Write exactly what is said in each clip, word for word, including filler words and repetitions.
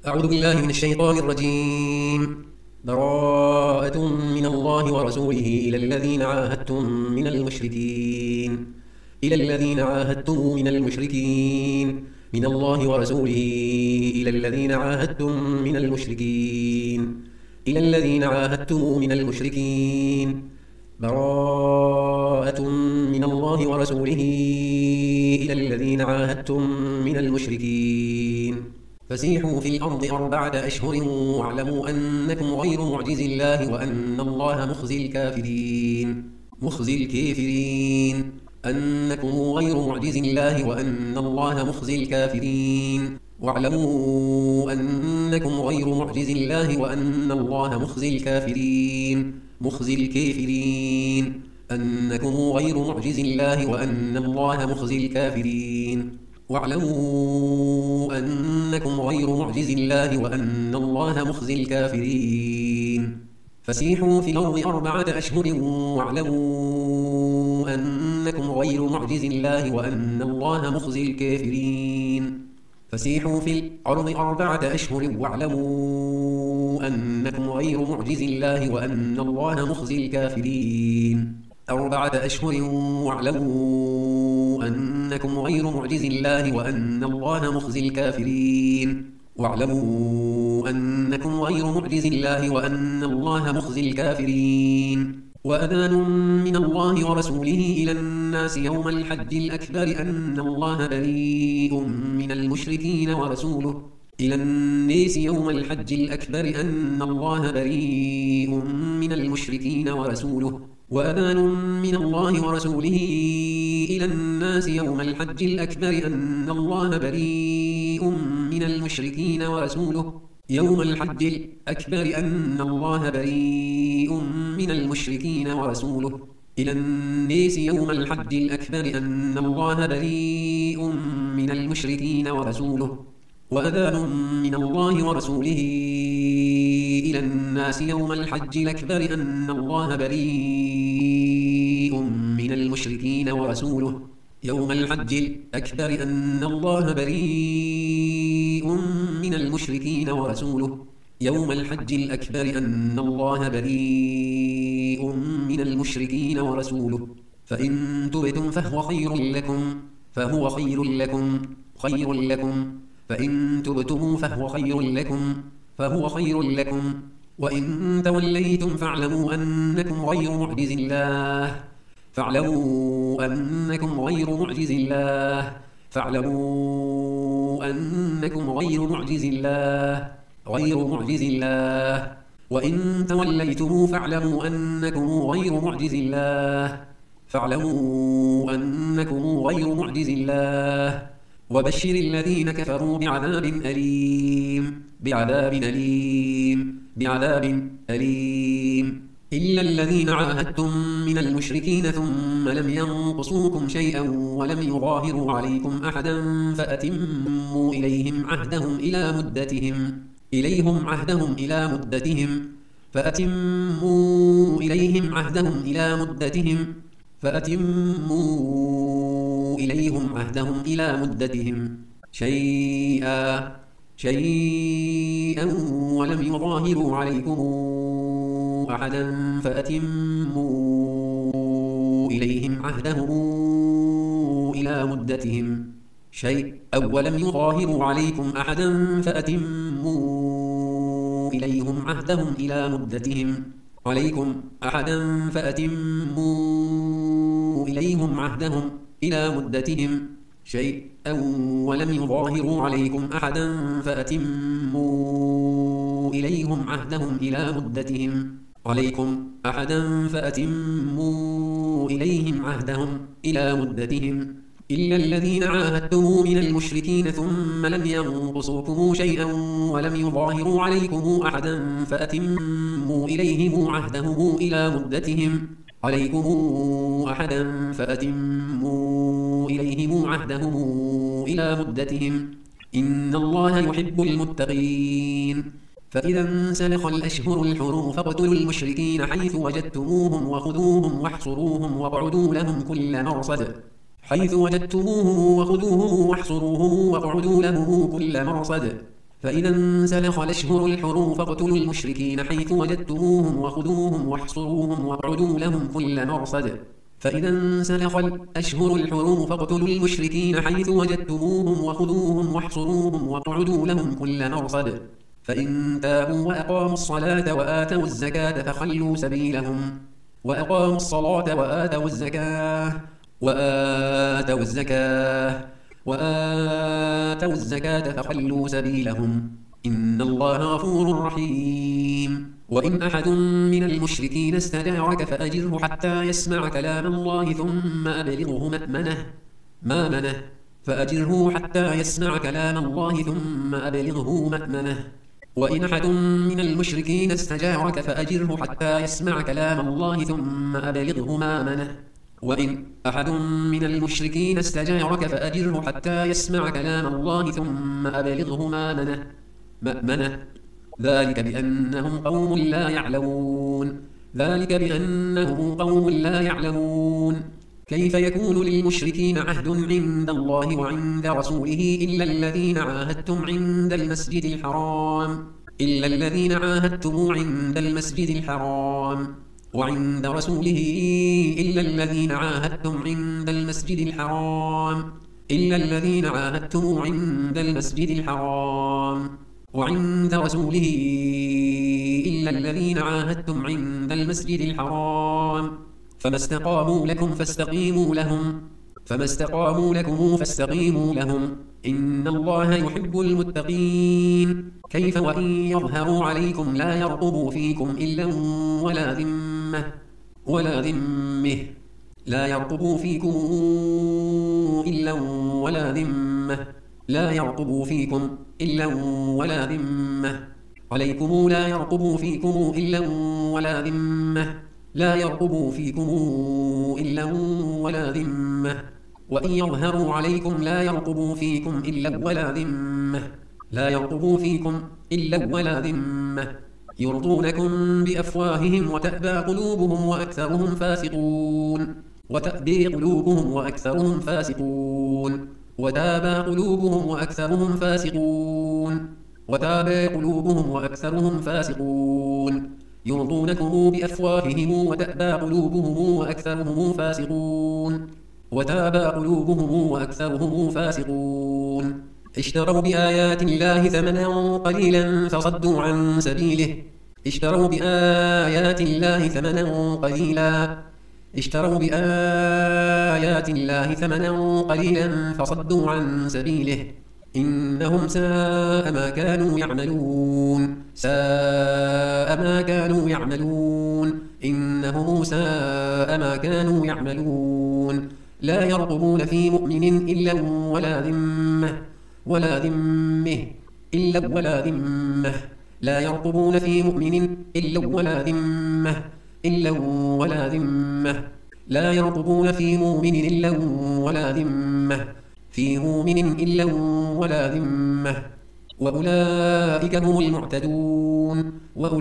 أعوذ بالله من الشيطان الرجيم. براءة من الله ورسوله إلى الذين عاهدتم من المشركين إلى الذين عاهدتم من المشركين من الله ورسوله إلى الذين عاهدتم من المشركين إلى الذين عاهدتم من المشركين براءة من الله ورسوله إلى الذين عاهدتم من المشركين فسيحوا في الأرض أربعة أشهر واعلموا أنكم غير معجز الله وأن الله مخزي الكافرين مخزي الكافرين أنكم غير معجز الله وأن الله مخزي الكافرين واعلموا أنكم غير معجز الله وأن الله مخزي الكافرين مخزي الكافرين أنكم غير معجز الله وأن الله مخزي الكافرين واعلموا أنكم غير معجز الله وأن الله مخزي الكافرين فسيحوا في الأرض أربعة أشهر واعلموا أنكم غير معجز الله وأن الله مخزي الكافرين فسيحوا في الأرض أربعة أشهر واعلموا أنكم غير معجز الله وأن الله مخزي الكافرين أربعة أشهر واعلموا أنكم غير معجز الله وأن الله مخزي الكافرين واعلموا أنكم غير معجز الله وأن الله مخزي الكافرين وأذان من الله ورسوله إلى الناس يوم الحج الأكبر أن الله بريء من المشركين ورسوله إلى الناس يوم الحج الأكبر أن الله بريء من المشركين ورسوله وأذان من الله ورسوله إلى الناس يوم الحج الأكبر أن الله بريء من المشركين ورسوله يوم الحج الأكبر أن الله بريء من المشركين ورسوله إلى الناس يوم الحج الأكبر أن الله بريء من المشركين ورسوله وأذان من الله ورسوله إلى الناس يوم الحج الأكبر أن الله بريء من المشركين ورسوله يوم الحج الأكبر أن الله بريء من المشركين ورسوله يوم الحج الأكبر أن الله بريء من المشركين ورسوله فإن تبتم فهو خير لكم فهو خير لكم خير لكم فإن تبتم فهو خير لكم فهو خير لكم وإن توليتم فاعلموا أنكم غير معجز الله فاعلموا أنكم غير معجز الله فاعلموا أنكم غير معجز الله غير معجز الله وإن توليتم فاعلموا أنكم غير معجز الله فاعلموا أنكم غير معجز الله وبشر الذين كفروا بعذاب أليم بعذاب أليم بعذاب أليم إلا الذين عاهدتم من المشركين ثم لم ينقصوكم شيئا ولم يظاهروا عليكم أحدا فأتموا إليهم عهدهم إلى مدتهم إليهم عهدهم إلى مدتهم فأتموا إليهم عهدهم إلى مدتهم فأتموا إليهم عهدهم إلى مدتهم شيئا شيئا ولم يظاهروا عليكم أحدا فأتموا إليهم عهدهم إلى مدتهم شيئا ولم يظاهروا عليكم أحدا فأتموا إليهم عهدهم إلى مدتهم عليكم أحدا فأتموا إليهم عهدهم إلى مدتهم شيئا ولم يظاهروا عليكم أحدا فأتموا إليهم عهدهم إلى مدتهم عليكم أحدا فأتموا إليهم عهدهم إلى مدتهم إلا الذين عاهدتم من المشركين ثم لم ينقصوكم شيئا ولم يظاهروا عليكم أحدا فأتموا إليهم عهدهم إلى مدتهم عليكم أحدا فأتموا إليهم عهدهم إلى مدتهم إن الله يحب المتقين فإذا انسلخ الأشهر الحرم فاقتلوا المشركين حيث وجدتموهم وخذوهم واحصروهم واقعدوا لهم كل مرصد حيث وجدتموهم وخذوهم واحصروهم واقعدوا لهم كل مرصد فإذا انسلخ الأشهر الحرم فاقتلوا المشركين حيث وجدتموهم وخذوهم واحصروهم واقعدوا لهم كل مرصد فإذا انسلخ الأشهر الحرم فاقتلوا المشركين حيث وجدتموهم وخذوهم واحصروهم واقعدوا لهم كل مرصد فإن تابوا وأقاموا الصلاة وآتوا الزكاة فخلوا سبيلهم وأقاموا الصلاة وآتوا الزكاة وآتوا الزكاة وآتوا الزكاة فخلوا سبيلهم إن الله غفور رحيم وإن أحد من المشركين استجارك فأجره حتى يسمع كلام الله ثم أبلغه مأمنه مامنه فأجره حتى يسمع كلام الله ثم أبلغه مأمنه وإن أحد من المشركين استجارك فأجره حتى يسمع كلام الله ثم أبلغه مامنه وإن أحد من المشركين استجارك فأجره حتى يسمع كلام الله ثم أبلغه مامنه مأمنه ذلك بأنهم قوم لا يعلمون ذلك بأنهم قوم لا يعلمون كيف يكون للمشركين عهد عند الله وعند رسوله إلا الذين عاهدتم عند المسجد الحرام إلا الذين عاهدتم عند المسجد الحرام وعند رسوله إلا الذين عاهدتم عند المسجد الحرام إلا الذين عاهدتم عند المسجد الحرام وعند رسوله إلا الذين عاهدتم عند المسجد الحرام فما استقاموا لكم فاستقيموا لهم فما استقاموا لكم فاستقيموا لهم إن الله يحب المتقين كيف وإن يظهروا عليكم لا يرقبوا فيكم إلا ولا ذمة ولا ذمة لا يرقبوا فيكم إلا ولا ذمة لا يرقبوا فيكم إلا ولا ذمة عليكم لا يرقبوا فيكم إلا ولا ذمة لا يرقبوا فيكم إلا ولا ذمة وإن يظهروا عليكم لا يرقبوا فيكم إلا ولا ذمة لا يرقبوا فيكم إلا ولا ذمة يرضونكم بأفواههم وتأبى قلوبهم وأكثرهم فاسقون وتأبى قلوبهم وأكثرهم فاسقون وتابى قلوبهم وأكثرهم فاسقون وتابى قلوبهم وأكثرهم فاسقون يرضونكم بأفواههم وتأبى قلوبهم وأكثرهم فاسقون وتابى قلوبهم وأكثرهم فاسقون اشتروا بآيات الله ثمنا قليلا فصدوا عن سبيله اشتروا بآيات الله ثمنا قليلا اشتروا بآيات الله ثمنا قليلا فصدوا عن سبيله إنهم ساء ما كانوا يعملون ساء ما كانوا يعملون إنهم ساء ما كانوا يعملون لا يرقبون في مؤمن إلا ولا ذمة ولا ذمة إلا ولا ذمة لا يرقبون في مؤمن إلا ولا ذمة إلا ولا ذمة لا يرقبون في مؤمن إلا ولا ذمة في مؤمن إلا ولا ذمة وأولئك هم المعتدون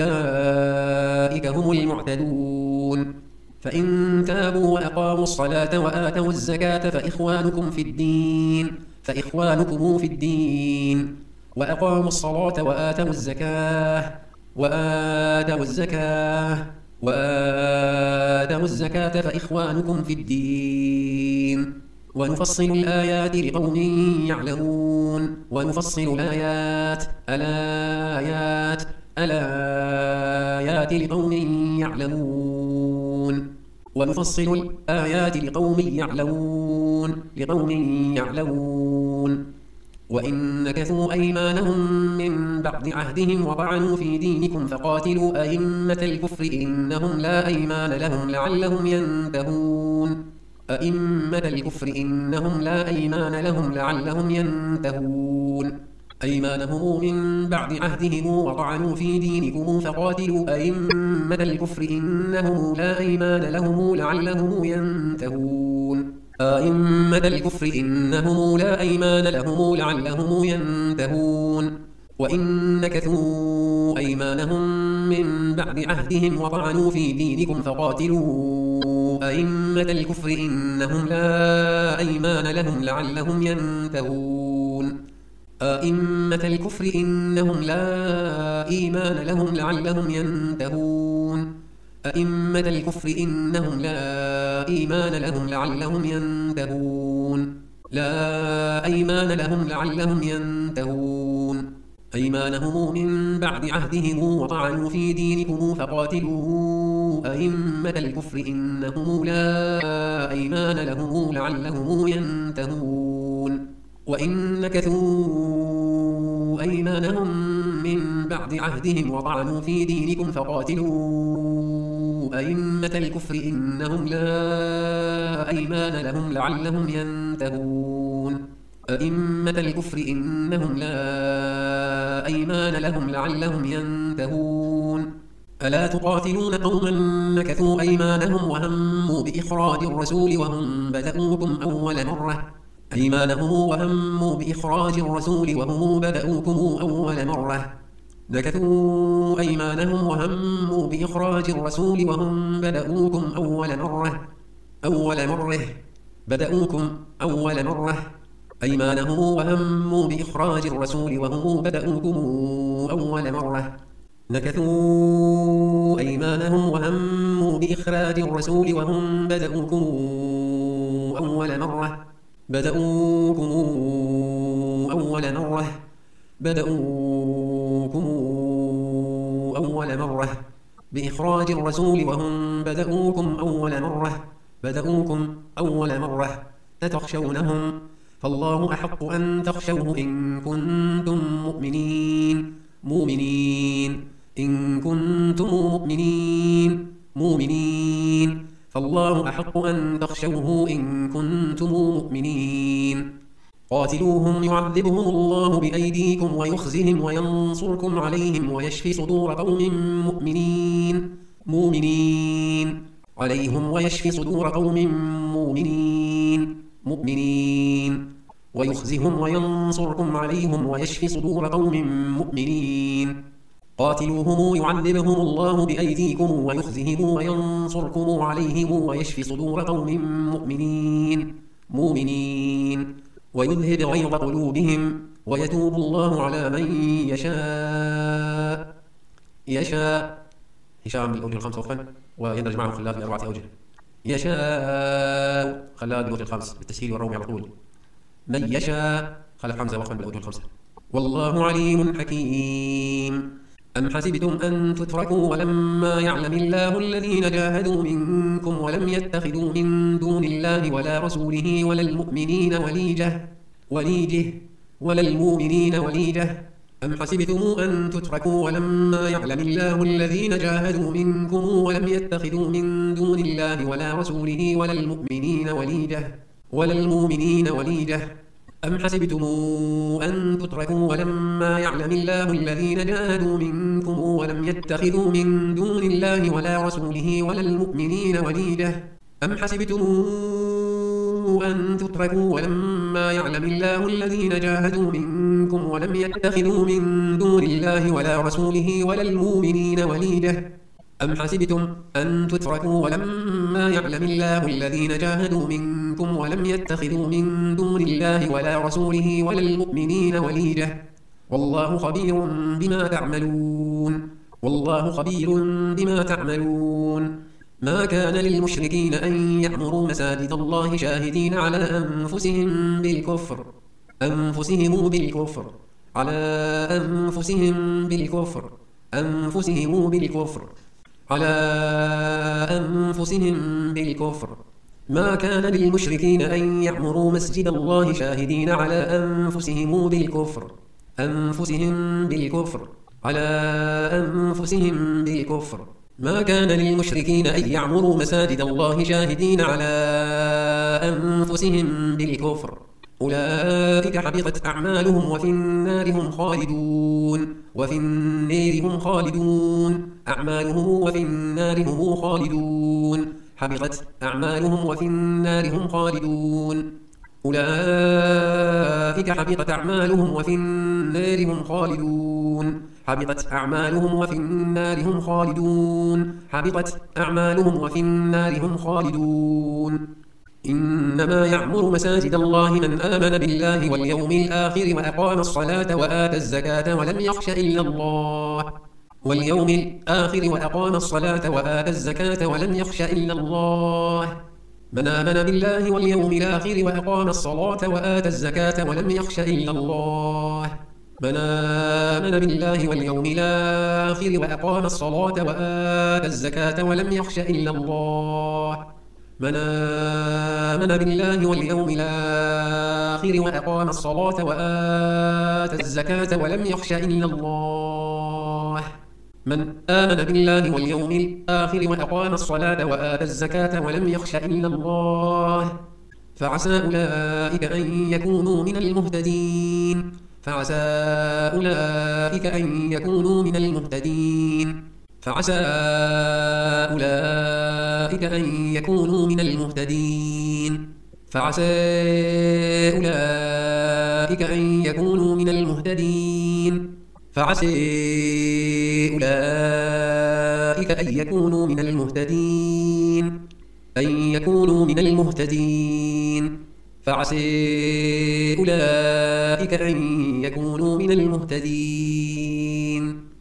وأولئك هم المعتدون فإن تابوا وأقاموا الصلاة وآتوا الزكاة فإخوانكم في الدين فإخوانكم في الدين وأقاموا الصلاة وآتوا الزكاة وآتوا الزكاة وآتوا الزكاة فإخوانكم في الدين ونفصل الآيات لقوم يعلمون ونفصل الآيات الآيات الآيات لقوم يعلمون ونفصل الآيات لقوم يعلمون لقوم يعلمون وإن نكثوا أيمانهم من بعد عهدهم وطعنوا في دينكم فقاتلوا أئمة الكفر إنهم لا أيمان لهم لعلهم ينتهون أئمة الكفر إنهم لا أيمان لهم لعلهم ينتهون أيمانهم من بعد عهدهم وطعنوا في دينكم فقاتلوا أئمة الكفر إنهم لا أيمان لهم لعلهم ينتهون أئمة الكفر إنهم لا أيمان لهم لعلهم ينتهون وإن نكثوا أيمانهم من بعد عهدهم وطعنوا في دينكم فقاتلوا أئمة الكفر إنهم لا أيمان لهم لعلهم ينتهون أئمة الكفر إنهم لا إيمان لهم لعلهم ينتهون أئمة الكفر إنهم لا إيمان لهم لعلهم ينتهون لا أيمان لهم لعلهم ينتهون أيمانهم من بعد عهدهم وطعنوا في دينكم فقاتلوا أئمة الكفر إنهم لا أيمان لهم لعلهم ينتهون وإن نكثوا أيمانهم من بعد عهدهم وطعنوا في دينكم فقاتلوا أئمة الكفر إنهم لا أيمان لهم لعلهم ينتهون أئمة الكفر إنهم لا أيمان لهم لعلهم ينتهون ألا تقاتلون قوما نكثوا أيمانهم وهموا بإخراج الرسول وهم بدأوكم أول مرة أيمانهم وهموا بإخراج الرسول وهم بدأوكم أول مرة نكثوا أيمانهم وهموا بإخراج الرسول وهم بدأوكم أول مرة أول مرة بدأوكم أول مرة أيمانهم وهموا بإخراج الرسول وهم بدأوكم أول مرة نكثوا أيمانهم وهموا بإخراج الرسول وهم بدأوكم أول مرة بدأوكم أول مرة بدأوكم أول مرة بإخراج الرسول وهم بدأوكم أول مرة بدأوكم أول مرة أتخشونهم فالله أحق أن تخشوه إن كنتم مؤمنين مؤمنين إن كنتم مؤمنين مؤمنين فالله أحق أن تخشوه إن كنتم مؤمنين قاتلوهم يعذبهم الله بأيديكم ويخزهم وينصركم عليهم ويشفي صدور قوم مؤمنين مؤمنين عليهم ويشفي صدور قوم مؤمنين مؤمنين ويخزهم وينصركم عليهم ويشفي صدور قوم مؤمنين قاتلوهم يعذبهم الله بأيديكم ويخزهم وينصركم عليهم ويشفي صدور قوم مؤمنين مؤمنين ويذهب غيظ قلوبهم ويتوب الله على من يشاء يشاء هشام بالأوجه الخمس وفقا ويندرج معه خلاد بأربعة أوجه يشاء خلاد بالأوجه الخمس بالتسهيل والروم على طول من يشاء خلف حمزة وفقا بالأوجه الخمسة والله عليم حكيم أم حسبتم أن تتركوا ولما يعلم الله الذين جاهدوا منكم ولم يتخذوا من دون الله ولا رسوله ولا المؤمنين وليجة وليجه ولا المؤمنين وليجة أم حسبتم أن تتركوا ولما يعلم الله الذين جاهدوا منكم ولم يتخذوا من دون الله ولا رسوله ولا المؤمنين وليجة ولا المؤمنين وليجة أم حسبتم أن تتركوا ولما يعلم الله الذين جاهدوا منكم ولم يتخذوا من دون الله ولا رسوله ولا المؤمنين وليجة أم حسبتم أن تتركوا ولما يعلم الله الذين جاهدوا منكم ولم يتخذوا من دون الله ولا رسوله ولا المؤمنين وليجة أم حسبتم أن تتركوا ولما يعلم الله الذين جاهدوا منكم ولم يتخذوا من دون الله ولا رسوله ولا المؤمنين وليجة والله خبير بما تعملون والله خبير بما تعملون ما كان للمشركين أن يعمروا مساجد الله شاهدين على أنفسهم بالكفر أنفسهم بالكفر على أنفسهم بالكفر أنفسهم بالكفر على أنفسهم بالكفر ما كان للمشركين أن يعمروا مسجد الله شاهدين على أنفسهم بالكفر أنفسهم بالكفر على أنفسهم بالكفر ما كان للمشركين أن يعمروا مساجد الله شاهدين على أنفسهم بالكفر أولئك حبطت أعمالهم وفي النار هم خالدون وفي النار هم خالدون أعمالهم وفي النار هم خالدون حبطت أعمالهم وفي النار هم خالدون أولئك حبطت أعمالهم وفي النار هم خالدون حبطت أعمالهم وفي النار هم خالدون حبطت أعمالهم وفي النار هم خالدون إنما يعمر مساجد الله من آمن بالله واليوم الآخر وأقام الصلاة وآتى الزكاة ولم يخش إلا الله واليوم الآخر وأقام الصلاة وآتى الزكاة ولم يخش إلا الله من آمن بالله واليوم الآخر وأقام الصلاة وآتى الزكاة ولم يخش إلا الله من آمن بالله واليوم الآخر وأقام الصلاة وآتى الزكاة ولم يخش إلا الله من آمن بالله واليوم الآخر وأقام الصلاة وآتى الزكاة ولم يخش إلا الله من آمن بالله واليوم الآخر وأقام الصلاة وآتى الزكاة ولم يخش إلا الله فعسى أولئك أن يكونوا من المهتدين فعسى أولئك أن يكونوا من المهتدين فعسى أولئك أن يكونوا من المهتدين فعسى أولئك أن يكونوا من المهتدين فعسى أولئك أن يكونوا من المهتدين أن يكونوا من المهتدين فعسى أولئك أن يكونوا من المهتدين